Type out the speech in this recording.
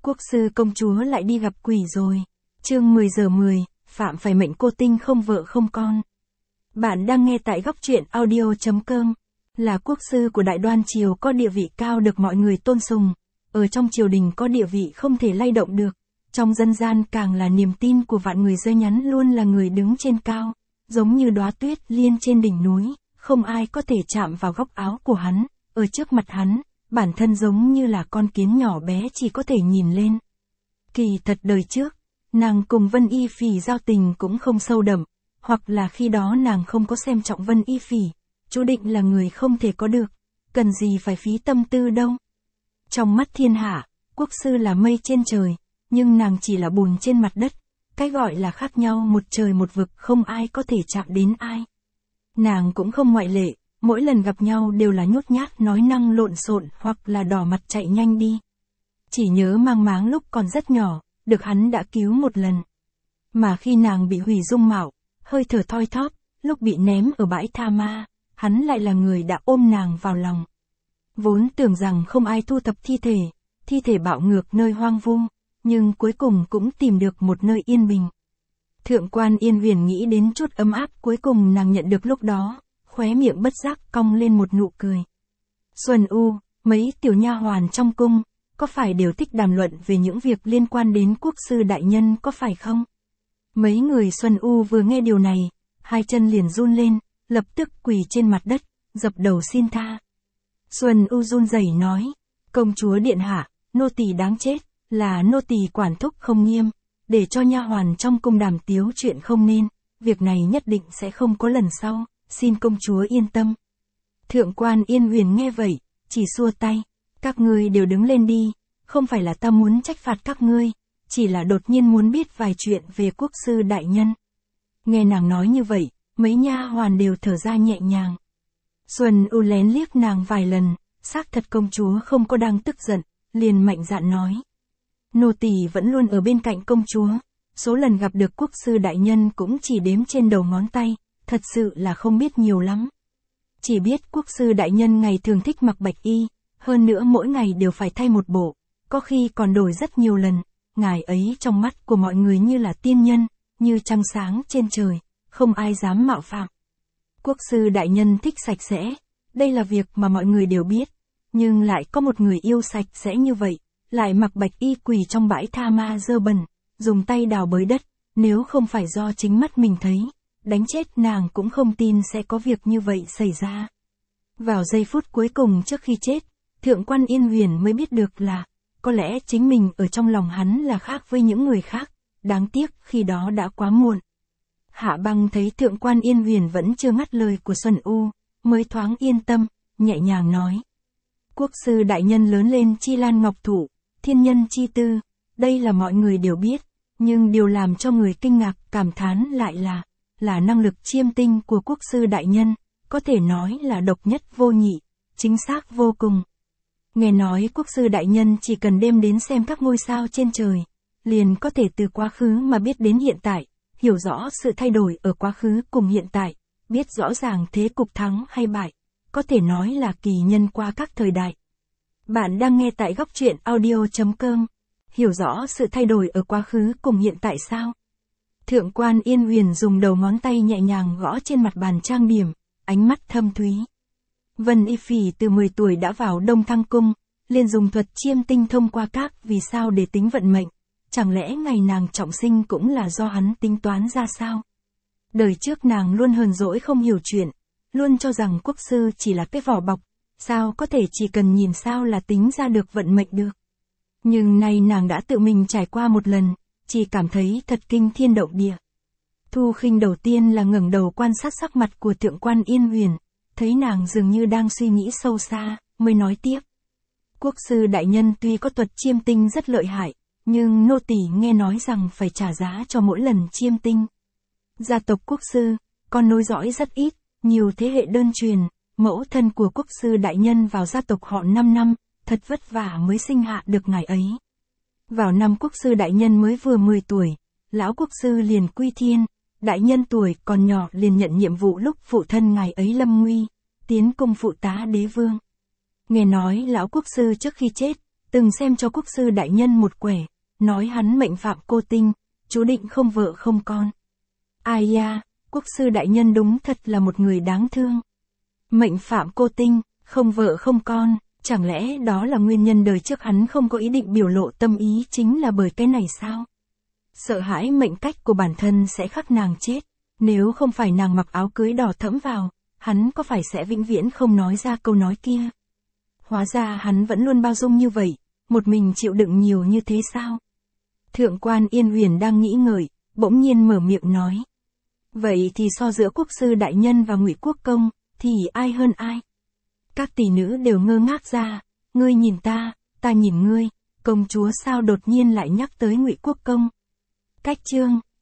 Quốc sư công chúa lại đi gặp quỷ rồi. Chương 10 giờ 10, phạm phải mệnh cô tinh không vợ không con. Bạn đang nghe tại góc truyện audio.com. Là quốc sư của Đại Đoan Triều có địa vị cao được mọi người tôn sùng. Ở trong triều đình có địa vị không thể lay động được. Trong dân gian càng là niềm tin của vạn người dơi nhắn luôn là người đứng trên cao. Giống như đóa tuyết liên trên đỉnh núi, không ai có thể chạm vào góc áo của hắn. Ở trước mặt hắn, bản thân giống như là con kiến nhỏ bé chỉ có thể nhìn lên. Kỳ thật đời trước, nàng cùng Vân Y Phỉ giao tình cũng không sâu đậm, hoặc là khi đó nàng không có xem trọng Vân Y Phỉ, chú định là người không thể có được, cần gì phải phí tâm tư đâu. Trong mắt thiên hạ, quốc sư là mây trên trời, nhưng nàng chỉ là bùn trên mặt đất, cái gọi là khác nhau một trời một vực không ai có thể chạm đến ai. Nàng cũng không ngoại lệ. Mỗi lần gặp nhau đều là nhút nhát nói năng lộn xộn hoặc là đỏ mặt chạy nhanh đi. Chỉ nhớ mang máng lúc còn rất nhỏ, được hắn đã cứu một lần. Mà khi nàng bị hủy dung mạo, hơi thở thoi thóp, lúc bị ném ở bãi tha ma, hắn lại là người đã ôm nàng vào lòng. Vốn tưởng rằng không ai thu thập thi thể bạo ngược nơi hoang vu, nhưng cuối cùng cũng tìm được một nơi yên bình. Thượng quan Yên Huyền nghĩ đến chút ấm áp cuối cùng nàng nhận được lúc đó. Khóe miệng bất giác cong lên một nụ cười. Xuân U, mấy tiểu nha hoàn trong cung, có phải đều thích đàm luận về những việc liên quan đến quốc sư đại nhân có phải không? Mấy người Xuân U vừa nghe điều này, hai chân liền run lên, lập tức quỳ trên mặt đất, dập đầu xin tha. Xuân U run rẩy nói, công chúa điện hạ, nô tỳ đáng chết, là nô tỳ quản thúc không nghiêm, để cho nha hoàn trong cung đàm tiếu chuyện không nên, việc này nhất định sẽ không có lần sau. Xin công chúa yên tâm. Thượng quan Yên Huyền nghe vậy, chỉ xua tay. Các ngươi đều đứng lên đi, không phải là ta muốn trách phạt các ngươi, chỉ là đột nhiên muốn biết vài chuyện về quốc sư đại nhân. Nghe nàng nói như vậy, mấy nha hoàn đều thở ra nhẹ nhàng. Xuân U lén liếc nàng vài lần, xác thật công chúa không có đang tức giận, liền mạnh dạn nói. Nô tỳ vẫn luôn ở bên cạnh công chúa, số lần gặp được quốc sư đại nhân cũng chỉ đếm trên đầu ngón tay. Thật sự là không biết nhiều lắm. Chỉ biết quốc sư đại nhân ngày thường thích mặc bạch y, hơn nữa mỗi ngày đều phải thay một bộ, có khi còn đổi rất nhiều lần, ngài ấy trong mắt của mọi người như là tiên nhân, như trăng sáng trên trời, không ai dám mạo phạm. Quốc sư đại nhân thích sạch sẽ, đây là việc mà mọi người đều biết, nhưng lại có một người yêu sạch sẽ như vậy, lại mặc bạch y quỳ trong bãi tha ma dơ bẩn, dùng tay đào bới đất, nếu không phải do chính mắt mình thấy. Đánh chết nàng cũng không tin sẽ có việc như vậy xảy ra. Vào giây phút cuối cùng trước khi chết, Thượng quan Yên Huyền mới biết được là, có lẽ chính mình ở trong lòng hắn là khác với những người khác, đáng tiếc khi đó đã quá muộn. Hạ Băng thấy Thượng quan Yên Huyền vẫn chưa ngắt lời của Xuân U, mới thoáng yên tâm, nhẹ nhàng nói. Quốc sư đại nhân lớn lên chi lan ngọc thụ, thiên nhân chi tư, đây là mọi người đều biết, nhưng điều làm cho người kinh ngạc cảm thán lại là năng lực chiêm tinh của quốc sư đại nhân, có thể nói là độc nhất vô nhị, chính xác vô cùng. Nghe nói quốc sư đại nhân chỉ cần đêm đến xem các ngôi sao trên trời, liền có thể từ quá khứ mà biết đến hiện tại, hiểu rõ sự thay đổi ở quá khứ cùng hiện tại, biết rõ ràng thế cục thắng hay bại, có thể nói là kỳ nhân qua các thời đại. Bạn đang nghe tại góc truyện audio.com, hiểu rõ sự thay đổi ở quá khứ cùng hiện tại sao? Thượng quan Yên Huyền dùng đầu ngón tay nhẹ nhàng gõ trên mặt bàn trang điểm, ánh mắt thâm thúy. Vân Y Phỉ từ 10 tuổi đã vào Đông Thăng Cung, liền dùng thuật chiêm tinh thông qua các vì sao để tính vận mệnh, chẳng lẽ ngày nàng trọng sinh cũng là do hắn tính toán ra sao? Đời trước nàng luôn hờn dỗi không hiểu chuyện, luôn cho rằng quốc sư chỉ là cái vỏ bọc, sao có thể chỉ cần nhìn sao là tính ra được vận mệnh được. Nhưng nay nàng đã tự mình trải qua một lần, chỉ cảm thấy thật kinh thiên động địa. Thu Khinh đầu tiên là ngẩng đầu quan sát sắc mặt của Thượng quan Yên Huyền, thấy nàng dường như đang suy nghĩ sâu xa, mới nói tiếp. Quốc sư đại nhân tuy có thuật chiêm tinh rất lợi hại, nhưng nô tỳ nghe nói rằng phải trả giá cho mỗi lần chiêm tinh. Gia tộc quốc sư, con nối dõi rất ít, nhiều thế hệ đơn truyền, mẫu thân của quốc sư đại nhân vào gia tộc họ 5 năm, thật vất vả mới sinh hạ được ngài ấy. Vào năm quốc sư đại nhân mới vừa 10 tuổi, lão quốc sư liền quy thiên, đại nhân tuổi còn nhỏ liền nhận nhiệm vụ lúc phụ thân ngài ấy lâm nguy, tiến cung phụ tá đế vương. Nghe nói lão quốc sư trước khi chết, từng xem cho quốc sư đại nhân một quẻ, nói hắn mệnh phạm cô tinh, chú định không vợ không con. Ai da, quốc sư đại nhân đúng thật là một người đáng thương. Mệnh phạm cô tinh, không vợ không con, chẳng lẽ đó là nguyên nhân đời trước hắn không có ý định biểu lộ tâm ý chính là bởi cái này sao? Sợ hãi mệnh cách của bản thân sẽ khắc nàng chết, nếu không phải nàng mặc áo cưới đỏ thẫm vào, hắn có phải sẽ vĩnh viễn không nói ra câu nói kia? Hóa ra hắn vẫn luôn bao dung như vậy, một mình chịu đựng nhiều như thế sao? Thượng quan Yên Huyền đang nghĩ ngợi, bỗng nhiên mở miệng nói. Vậy thì so giữa quốc sư đại nhân và Ngụy Quốc công, thì ai hơn ai? Các tỷ nữ đều ngơ ngác ra, ngươi nhìn ta nhìn ngươi, công chúa sao đột nhiên lại nhắc tới Ngụy Quốc công? Cách chương